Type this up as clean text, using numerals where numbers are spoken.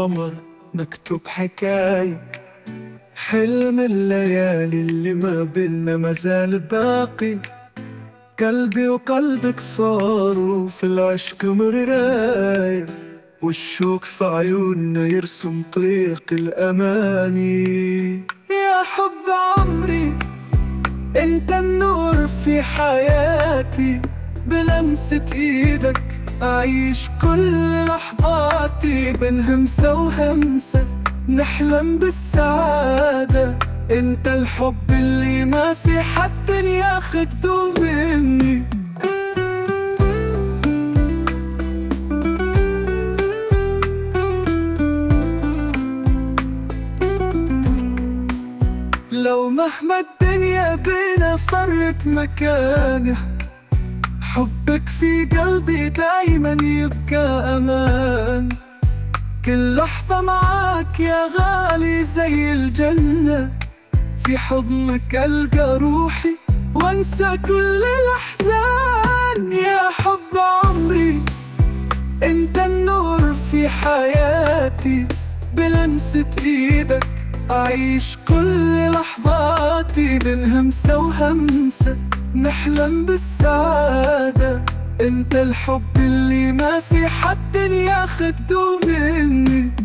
القمر مكتوب حكاية، حلم الليالي اللي ما بينا مازال باقي. قلبي وقلبك صاروا في العشق مراية، والشوق في عيوننا يرسم طريق الأماني. يا حب عمري انت النور في حياتي، بلمسة ايدك أعيش كل لحظاتي. بين همسة وهمسة نحلم بالسعادة، انت الحب اللي ما في حد ياخده مني. لو مهما الدنيا بينا فرت مكانه، حبك في قلبي دايما يبقى أمان. كل لحظة معاك يا غالي زي الجنة، في حضنك ألقى روحي وانسى كل الأحزان. يا حب عمري انت النور في حياتي، بلمسة ايدك أعيش كل لحظاتي. بين همسة وهمسة نحلم بالسعادة، انت الحب اللي ما في حد ياخده مني.